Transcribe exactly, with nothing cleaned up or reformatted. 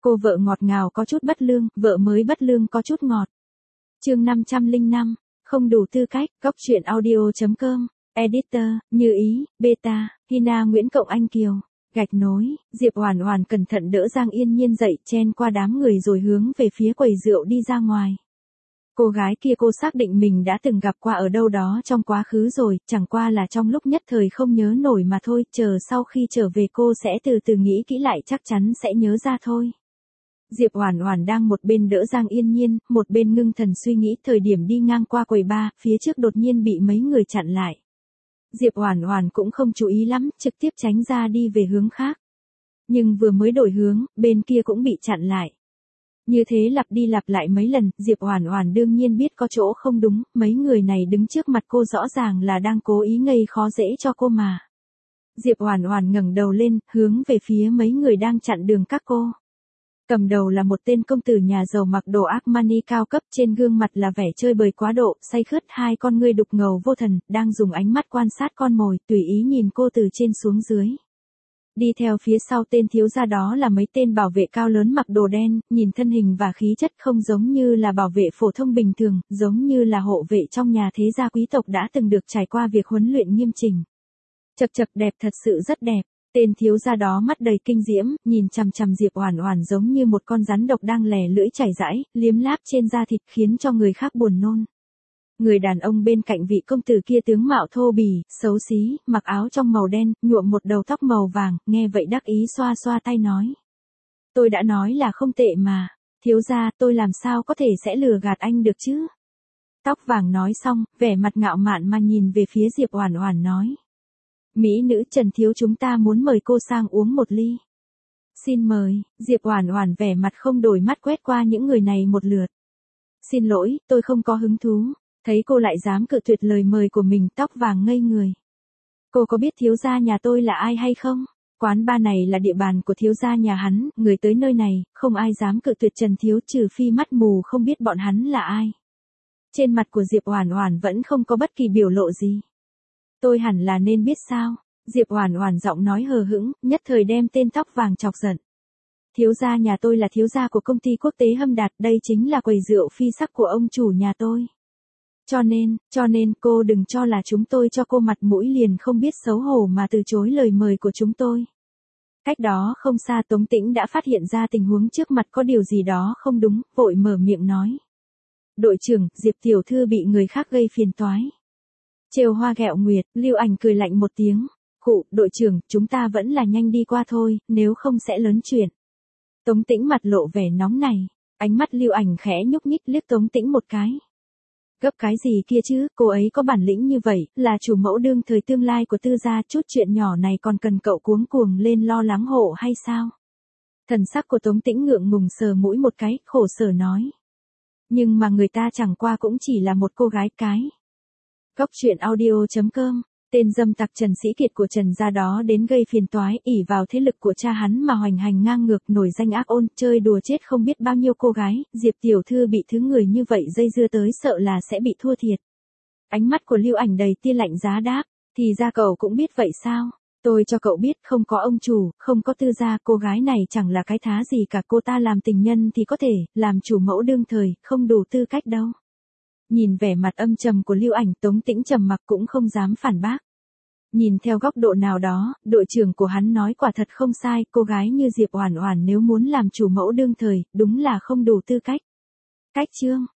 Cô vợ ngọt ngào có chút bất lương, vợ mới bất lương có chút ngọt. Chương năm trăm lẻ năm, không đủ tư cách, góc truyện audio chấm com, editor, Như Ý, beta, Hina Nguyễn Cộng Anh Kiều, gạch nối, Diệp Oản Oản cẩn thận đỡ Giang Yên Nhiên dậy, chen qua đám người rồi hướng về phía quầy rượu đi ra ngoài. Cô gái kia cô xác định mình đã từng gặp qua ở đâu đó trong quá khứ rồi, chẳng qua là trong lúc nhất thời không nhớ nổi mà thôi, chờ sau khi trở về cô sẽ từ từ nghĩ kỹ lại chắc chắn sẽ nhớ ra thôi. Diệp Oản Oản đang một bên đỡ Giang Yên Nhiên, một bên ngưng thần suy nghĩ, thời điểm đi ngang qua quầy bar, phía trước đột nhiên bị mấy người chặn lại. Diệp Oản Oản cũng không chú ý lắm, trực tiếp tránh ra đi về hướng khác. Nhưng vừa mới đổi hướng, bên kia cũng bị chặn lại. Như thế lặp đi lặp lại mấy lần, Diệp Oản Oản đương nhiên biết có chỗ không đúng, mấy người này đứng trước mặt cô rõ ràng là đang cố ý gây khó dễ cho cô mà. Diệp Oản Oản ngẩng đầu lên, hướng về phía mấy người đang chặn đường các cô. Cầm đầu là một tên công tử nhà giàu mặc đồ Armani cao cấp, trên gương mặt là vẻ chơi bời quá độ, say khướt, hai con ngươi đục ngầu vô thần, đang dùng ánh mắt quan sát con mồi, tùy ý nhìn cô từ trên xuống dưới. Đi theo phía sau tên thiếu gia đó là mấy tên bảo vệ cao lớn mặc đồ đen, nhìn thân hình và khí chất không giống như là bảo vệ phổ thông bình thường, giống như là hộ vệ trong nhà thế gia quý tộc đã từng được trải qua việc huấn luyện nghiêm chỉnh. Chậc chậc, đẹp, thật sự rất đẹp. Tên thiếu gia đó mắt đầy kinh diễm, nhìn chằm chằm Diệp Oản Oản giống như một con rắn độc đang lè lưỡi chảy rãi, liếm láp trên da thịt khiến cho người khác buồn nôn. Người đàn ông bên cạnh vị công tử kia tướng mạo thô bỉ, xấu xí, mặc áo trong màu đen, nhuộm một đầu tóc màu vàng, nghe vậy đắc ý xoa xoa tay nói. Tôi đã nói là không tệ mà, thiếu gia, tôi làm sao có thể sẽ lừa gạt anh được chứ? Tóc vàng nói xong, vẻ mặt ngạo mạn mà nhìn về phía Diệp Oản Oản nói. Mỹ nữ Trần thiếu chúng ta muốn mời cô sang uống một ly. Xin mời, Diệp Oản Oản vẻ mặt không đổi mắt quét qua những người này một lượt. Xin lỗi, tôi không có hứng thú. Thấy cô lại dám cự tuyệt lời mời của mình, tóc vàng ngây người. Cô có biết thiếu gia nhà tôi là ai hay không? Quán bar này là địa bàn của thiếu gia nhà hắn, người tới nơi này, không ai dám cự tuyệt Trần thiếu trừ phi mắt mù không biết bọn hắn là ai. Trên mặt của Diệp Oản Oản vẫn không có bất kỳ biểu lộ gì. Tôi hẳn là nên biết sao? Diệp Oản Oản giọng nói hờ hững, nhất thời đem tên tóc vàng chọc giận. Thiếu gia nhà tôi là thiếu gia của công ty quốc tế Hâm Đạt, đây chính là quầy rượu phi sắc của ông chủ nhà tôi. Cho nên, cho nên cô đừng cho là chúng tôi cho cô mặt mũi liền không biết xấu hổ mà từ chối lời mời của chúng tôi. Cách đó không xa Tống Tĩnh đã phát hiện ra tình huống trước mặt có điều gì đó không đúng, vội mở miệng nói. Đội trưởng, Diệp tiểu thư bị người khác gây phiền toái. Trêu hoa ghẹo nguyệt, Lưu Ảnh cười lạnh một tiếng. Khụ, đội trưởng, chúng ta vẫn là nhanh đi qua thôi, nếu không sẽ lớn chuyện. Tống Tĩnh mặt lộ vẻ nóng này, ánh mắt Lưu Ảnh khẽ nhúc nhích liếc Tống Tĩnh một cái. Gấp cái gì kia chứ, cô ấy có bản lĩnh như vậy, là chủ mẫu đương thời tương lai của Tư gia, chút chuyện nhỏ này còn cần cậu cuống cuồng lên lo lắng hộ hay sao? Thần sắc của Tống Tĩnh ngượng ngùng sờ mũi một cái, khổ sở nói. Nhưng mà người ta chẳng qua cũng chỉ là một cô gái cái. Góc truyện audio chấm com, tên dâm tặc Trần Sĩ Kiệt của Trần gia đó đến gây phiền toái, ỷ vào thế lực của cha hắn mà hoành hành ngang ngược, nổi danh ác ôn, chơi đùa chết không biết bao nhiêu cô gái, Diệp tiểu thư bị thứ người như vậy dây dưa tới sợ là sẽ bị thua thiệt. Ánh mắt của Lưu Ảnh đầy tia lạnh giá đáp, thì ra cậu cũng biết vậy sao? Tôi cho cậu biết, không có ông chủ, không có Tư gia, cô gái này chẳng là cái thá gì cả, cô ta làm tình nhân thì có thể, làm chủ mẫu đương thời, không đủ tư cách đâu. Nhìn vẻ mặt âm trầm của Lưu Ảnh, Tống Tĩnh trầm mặc cũng không dám phản bác. Nhìn theo góc độ nào đó, đội trưởng của hắn nói quả thật không sai, cô gái như Diệp Oản Oản nếu muốn làm chủ mẫu đương thời, đúng là không đủ tư cách. Cách chương,